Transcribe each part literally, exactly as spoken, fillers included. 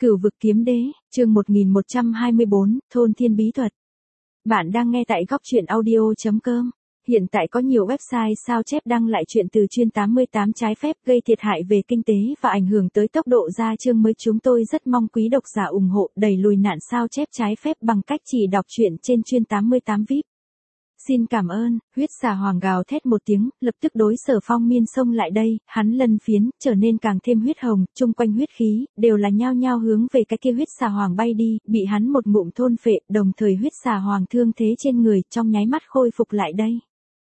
Cửu vực kiếm đế, chương một nghìn một trăm hai mươi bốn, thôn thiên bí thuật. Bạn đang nghe tại góc truyện audio.com. Hiện tại có nhiều website sao chép đăng lại chuyện từ chuyên tám mươi tám trái phép gây thiệt hại về kinh tế và ảnh hưởng tới tốc độ ra chương mới. Chúng tôi rất mong quý độc giả ủng hộ đẩy lùi nạn sao chép trái phép bằng cách chỉ đọc truyện trên chuyên tám mươi tám vi ai pi. Xin cảm ơn. Huyết xà hoàng gào thét một tiếng, lập tức đối Sở Phong Miên xông lại đây, hắn lân phiến, trở nên càng thêm huyết hồng, chung quanh huyết khí, đều là nhao nhao hướng về cái kia huyết xà hoàng bay đi, bị hắn một ngụm thôn phệ, đồng thời huyết xà hoàng thương thế trên người, trong nháy mắt khôi phục lại đây.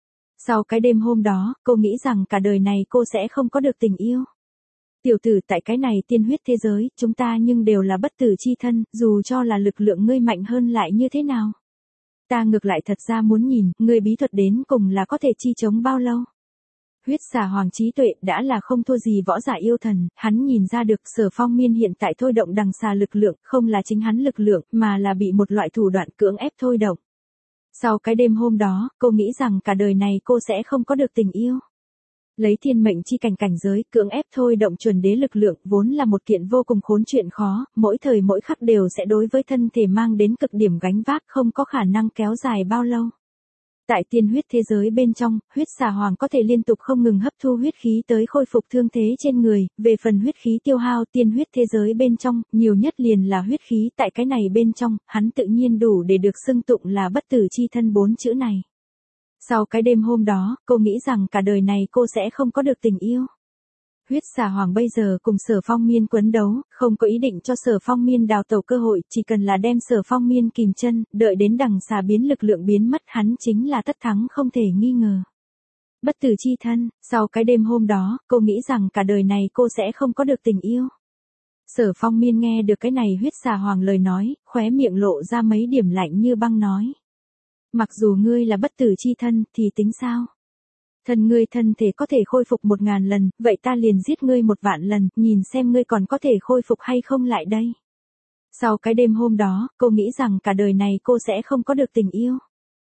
Sau cái đêm hôm đó, cô nghĩ rằng cả đời này cô sẽ không có được tình yêu. Tiểu tử, tại cái này tiên huyết thế giới, chúng ta nhưng đều là bất tử chi thân, dù cho là lực lượng ngươi mạnh hơn lại như thế nào. Ta ngược lại thật ra muốn nhìn, ngươi bí thuật đến cùng là có thể chi chống bao lâu. Huyết xà hoàng trí tuệ đã là không thua gì võ giả yêu thần, hắn nhìn ra được Sở Phong Miên hiện tại thôi động đằng xà lực lượng, không là chính hắn lực lượng, mà là bị một loại thủ đoạn cưỡng ép thôi động. Sau cái đêm hôm đó, cô nghĩ rằng cả đời này cô sẽ không có được tình yêu. Lấy thiên mệnh chi cảnh cảnh giới, cưỡng ép thôi động chuẩn đế lực lượng, vốn là một kiện vô cùng khốn chuyện khó, mỗi thời mỗi khắc đều sẽ đối với thân thể mang đến cực điểm gánh vác, không có khả năng kéo dài bao lâu. Tại tiên huyết thế giới bên trong, huyết xà hoàng có thể liên tục không ngừng hấp thu huyết khí tới khôi phục thương thế trên người, về phần huyết khí tiêu hao tiên huyết thế giới bên trong, nhiều nhất liền là huyết khí tại cái này bên trong, hắn tự nhiên đủ để được xưng tụng là bất tử chi thân bốn chữ này. Sau cái đêm hôm đó, cô nghĩ rằng cả đời này cô sẽ không có được tình yêu. Huyết xà hoàng bây giờ cùng Sở Phong Miên quấn đấu, không có ý định cho Sở Phong Miên đào tẩu cơ hội, chỉ cần là đem Sở Phong Miên kìm chân, đợi đến đằng xà biến lực lượng biến mất, hắn chính là tất thắng không thể nghi ngờ. Bất tử chi thân, sau cái đêm hôm đó, cô nghĩ rằng cả đời này cô sẽ không có được tình yêu. Sở Phong Miên nghe được cái này huyết xà hoàng lời nói, khóe miệng lộ ra mấy điểm lạnh như băng nói. Mặc dù ngươi là bất tử chi thân, thì tính sao? Thân ngươi thân thể có thể khôi phục một ngàn lần, vậy ta liền giết ngươi một vạn lần, nhìn xem ngươi còn có thể khôi phục hay không lại đây. Sau cái đêm hôm đó, cô nghĩ rằng cả đời này cô sẽ không có được tình yêu.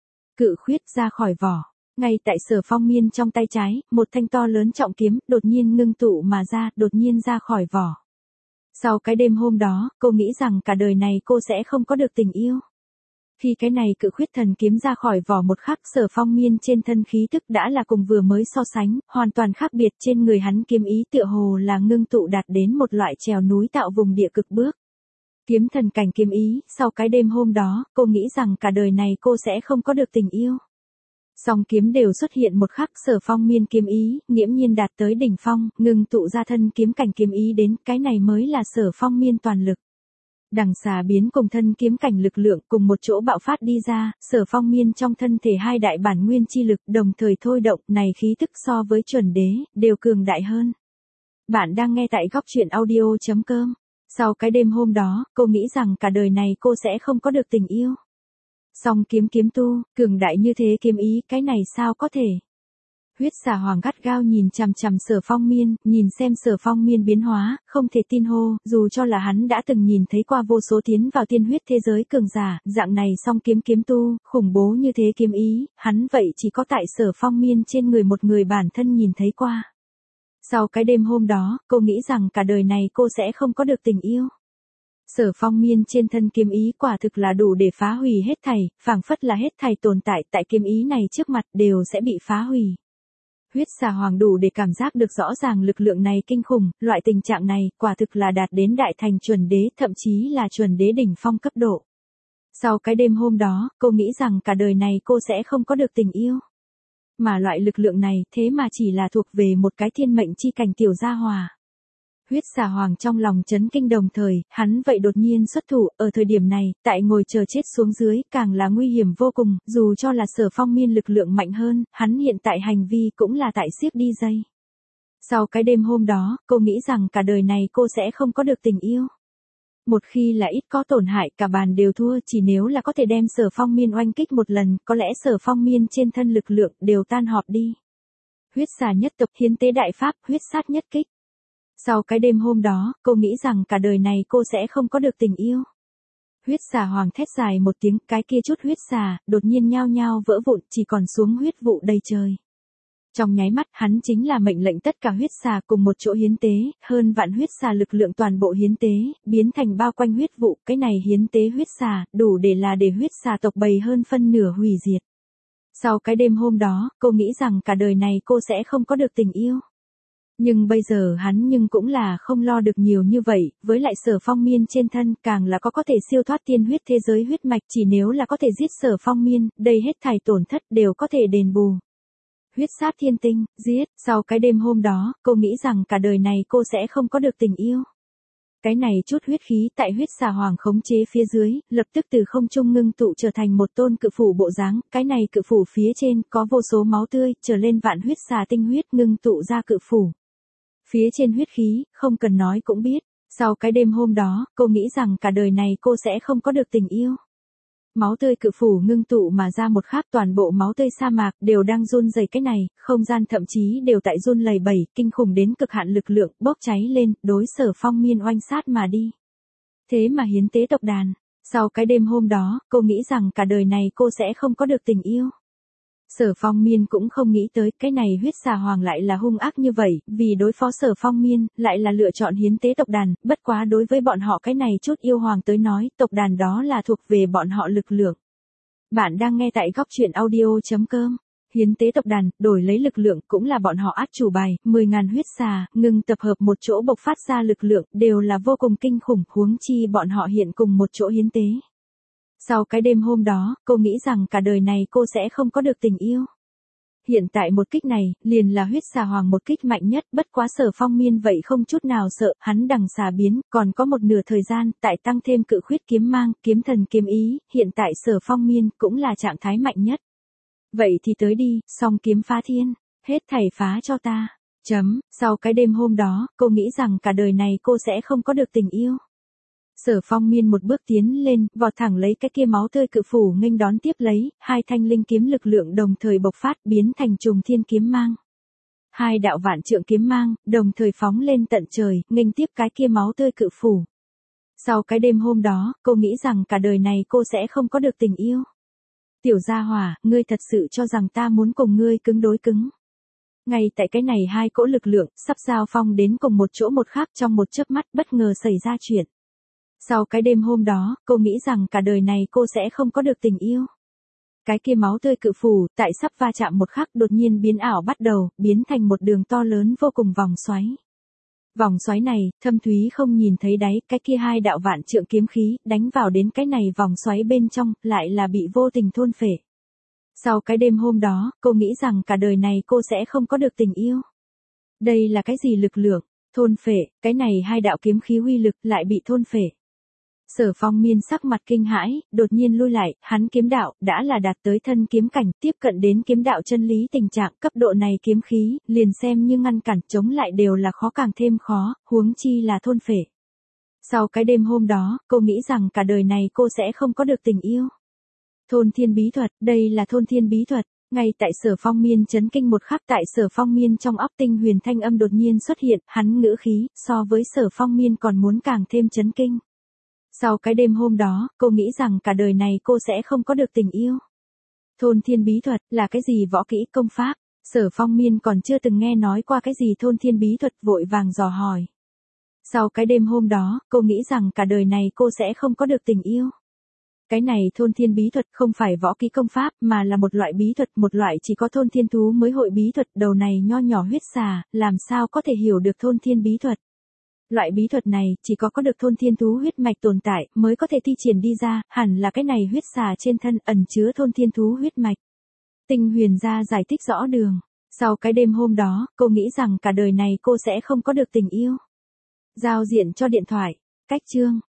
Cự khuyết ra khỏi vỏ. Ngay tại Sở Phong Miên trong tay trái, một thanh to lớn trọng kiếm, đột nhiên ngưng tụ mà ra, đột nhiên ra khỏi vỏ. Sau cái đêm hôm đó, cô nghĩ rằng cả đời này cô sẽ không có được tình yêu. Khi cái này cự khuyết thần kiếm ra khỏi vỏ một khắc, Sở Phong Miên trên thân khí tức đã là cùng vừa mới so sánh, hoàn toàn khác biệt. Trên người hắn kiếm ý tựa hồ là ngưng tụ đạt đến một loại trèo núi tạo vùng địa cực bước. Kiếm thần cảnh kiếm ý, sau cái đêm hôm đó, cô nghĩ rằng cả đời này cô sẽ không có được tình yêu. Song kiếm đều xuất hiện một khắc, Sở Phong Miên kiếm ý, nghiễm nhiên đạt tới đỉnh phong, ngưng tụ ra thân kiếm cảnh kiếm ý đến, cái này mới là Sở Phong Miên toàn lực. Đằng xà biến cùng thân kiếm cảnh lực lượng cùng một chỗ bạo phát đi ra, Sở Phong Miên trong thân thể hai đại bản nguyên chi lực đồng thời thôi động, này khí tức so với chuẩn đế, đều cường đại hơn. Bạn đang nghe tại góc truyện audio.com. Sau cái đêm hôm đó, cô nghĩ rằng cả đời này cô sẽ không có được tình yêu. Song kiếm kiếm tu, cường đại như thế kiếm ý, cái này sao có thể? Huyết xà hoàng gắt gao nhìn chằm chằm Sở Phong Miên, nhìn xem Sở Phong Miên biến hóa, không thể tin hô, dù cho là hắn đã từng nhìn thấy qua vô số tiến vào tiên huyết thế giới cường giả, dạng này song kiếm kiếm tu, khủng bố như thế kiếm ý, hắn vậy chỉ có tại Sở Phong Miên trên người một người bản thân nhìn thấy qua. Sau cái đêm hôm đó, cô nghĩ rằng cả đời này cô sẽ không có được tình yêu. Sở Phong Miên trên thân kiếm ý quả thực là đủ để phá hủy hết thảy, phảng phất là hết thảy tồn tại tại kiếm ý này trước mặt đều sẽ bị phá hủy. Huyết xà hoàng đủ để cảm giác được rõ ràng lực lượng này kinh khủng, loại tình trạng này, quả thực là đạt đến đại thành chuẩn đế, thậm chí là chuẩn đế đỉnh phong cấp độ. Sau cái đêm hôm đó, cô nghĩ rằng cả đời này cô sẽ không có được tình yêu. Mà loại lực lượng này, thế mà chỉ là thuộc về một cái thiên mệnh chi cảnh tiểu gia hòa. Huyết xà hoàng trong lòng chấn kinh đồng thời, hắn vậy đột nhiên xuất thủ, ở thời điểm này, tại ngồi chờ chết xuống dưới, càng là nguy hiểm vô cùng, dù cho là Sở Phong Miên lực lượng mạnh hơn, hắn hiện tại hành vi cũng là tại siếc đi dây. Sau cái đêm hôm đó, cô nghĩ rằng cả đời này cô sẽ không có được tình yêu. Một khi là ít có tổn hại, cả bàn đều thua, chỉ nếu là có thể đem Sở Phong Miên oanh kích một lần, có lẽ Sở Phong Miên trên thân lực lượng đều tan họp đi. Huyết xà nhất tộc hiến tế đại pháp, huyết sát nhất kích. Sau cái đêm hôm đó, cô nghĩ rằng cả đời này cô sẽ không có được tình yêu. Huyết xà hoàng thét dài một tiếng, cái kia chút huyết xà, đột nhiên nhao nhao vỡ vụn, chỉ còn xuống huyết vụ đầy trời. Trong nháy mắt, hắn chính là mệnh lệnh tất cả huyết xà cùng một chỗ hiến tế, hơn vạn huyết xà lực lượng toàn bộ hiến tế, biến thành bao quanh huyết vụ, cái này hiến tế huyết xà, đủ để là để huyết xà tộc bầy hơn phân nửa hủy diệt. Sau cái đêm hôm đó, cô nghĩ rằng cả đời này cô sẽ không có được tình yêu. Nhưng bây giờ hắn nhưng cũng là không lo được nhiều như vậy, với lại Sở Phong Miên trên thân càng là có có thể siêu thoát tiên huyết thế giới huyết mạch, chỉ nếu là có thể giết Sở Phong Miên, đây hết thảy tổn thất đều có thể đền bù. Huyết sát thiên tinh, giết, sau cái đêm hôm đó, cô nghĩ rằng cả đời này cô sẽ không có được tình yêu. Cái này chút huyết khí tại huyết xà hoàng khống chế phía dưới, lập tức từ không trung ngưng tụ trở thành một tôn cự phủ bộ dáng, cái này cự phủ phía trên có vô số máu tươi, trở lên vạn huyết xà tinh huyết ngưng tụ ra cự phủ. Phía trên huyết khí, không cần nói cũng biết, sau cái đêm hôm đó, cô nghĩ rằng cả đời này cô sẽ không có được tình yêu. Máu tươi cự phủ ngưng tụ mà ra một khắc toàn bộ máu tươi sa mạc đều đang run rẩy cái này, không gian thậm chí đều tại run lẩy bẩy, kinh khủng đến cực hạn lực lượng, bốc cháy lên, đối Sở Phong Miên oanh sát mà đi. Thế mà hiến tế tộc đàn, sau cái đêm hôm đó, cô nghĩ rằng cả đời này cô sẽ không có được tình yêu. Sở Phong Miên cũng không nghĩ tới cái này huyết xà hoàng lại là hung ác như vậy, vì đối phó Sở Phong Miên, lại là lựa chọn hiến tế tộc đàn, bất quá đối với bọn họ cái này chút yêu hoàng tới nói, tộc đàn đó là thuộc về bọn họ lực lượng. Bạn đang nghe tại góc truyện audio chấm com. Hiến tế tộc đàn, đổi lấy lực lượng cũng là bọn họ át chủ bài, mười ngàn huyết xà, ngừng tập hợp một chỗ bộc phát ra lực lượng, đều là vô cùng kinh khủng, huống chi bọn họ hiện cùng một chỗ hiến tế. Sau cái đêm hôm đó, cô nghĩ rằng cả đời này cô sẽ không có được tình yêu. Hiện tại một kích này, liền là huyết xà hoàng một kích mạnh nhất, bất quá Sở Phong Miên vậy không chút nào sợ, hắn đằng xà biến, còn có một nửa thời gian, tại tăng thêm cự khuyết kiếm mang, kiếm thần kiếm ý, hiện tại Sở Phong Miên cũng là trạng thái mạnh nhất. Vậy thì tới đi, song kiếm phá thiên, hết thảy phá cho ta. Chấm, sau cái đêm hôm đó, cô nghĩ rằng cả đời này cô sẽ không có được tình yêu. Sở Phong Miên một bước tiến lên, vọt thẳng lấy cái kia máu tươi cự phủ nghênh đón tiếp lấy, hai thanh linh kiếm lực lượng đồng thời bộc phát biến thành trùng thiên kiếm mang. Hai đạo vạn trượng kiếm mang, đồng thời phóng lên tận trời, nghênh tiếp cái kia máu tươi cự phủ. Sau cái đêm hôm đó, cô nghĩ rằng cả đời này cô sẽ không có được tình yêu. Tiểu gia hỏa, ngươi thật sự cho rằng ta muốn cùng ngươi cứng đối cứng. Ngay tại cái này hai cỗ lực lượng, sắp giao phong đến cùng một chỗ một khác trong một chớp mắt bất ngờ xảy ra chuyện. Sau cái đêm hôm đó, cô nghĩ rằng cả đời này cô sẽ không có được tình yêu. Cái kia máu tươi cự phủ, tại sắp va chạm một khắc đột nhiên biến ảo bắt đầu, biến thành một đường to lớn vô cùng vòng xoáy. Vòng xoáy này, thâm thúy không nhìn thấy đáy, cái kia hai đạo vạn trượng kiếm khí, đánh vào đến cái này vòng xoáy bên trong, lại là bị vô tình thôn phệ. Sau cái đêm hôm đó, cô nghĩ rằng cả đời này cô sẽ không có được tình yêu. Đây là cái gì lực lượng? Thôn phệ, cái này hai đạo kiếm khí uy lực lại bị thôn phệ. Sở Phong Miên sắc mặt kinh hãi, đột nhiên lui lại, hắn kiếm đạo, đã là đạt tới thân kiếm cảnh, tiếp cận đến kiếm đạo chân lý tình trạng, cấp độ này kiếm khí, liền xem như ngăn cản, chống lại đều là khó càng thêm khó, huống chi là thôn phệ. Sau cái đêm hôm đó, cô nghĩ rằng cả đời này cô sẽ không có được tình yêu. Thôn thiên bí thuật, đây là thôn thiên bí thuật. Ngay tại Sở Phong Miên chấn kinh một khắc, tại Sở Phong Miên trong óc tinh huyền thanh âm đột nhiên xuất hiện, hắn ngữ khí, so với Sở Phong Miên còn muốn càng thêm chấn kinh. Sau cái đêm hôm đó, cô nghĩ rằng cả đời này cô sẽ không có được tình yêu. Thôn thiên bí thuật, là cái gì võ kỹ công pháp? Sở Phong Miên còn chưa từng nghe nói qua cái gì thôn thiên bí thuật, vội vàng dò hỏi. Sau cái đêm hôm đó, cô nghĩ rằng cả đời này cô sẽ không có được tình yêu. Cái này thôn thiên bí thuật không phải võ kỹ công pháp mà là một loại bí thuật, một loại chỉ có thôn thiên thú mới hội bí thuật, đầu này nho nhỏ huyết xà, làm sao có thể hiểu được thôn thiên bí thuật. Loại bí thuật này chỉ có có được thôn thiên thú huyết mạch tồn tại mới có thể thi triển đi ra, hẳn là cái này huyết xà trên thân ẩn chứa thôn thiên thú huyết mạch. Tinh huyền ra giải thích rõ đường. Sau cái đêm hôm đó, cô nghĩ rằng cả đời này cô sẽ không có được tình yêu. Giao diện cho điện thoại. Cách chương.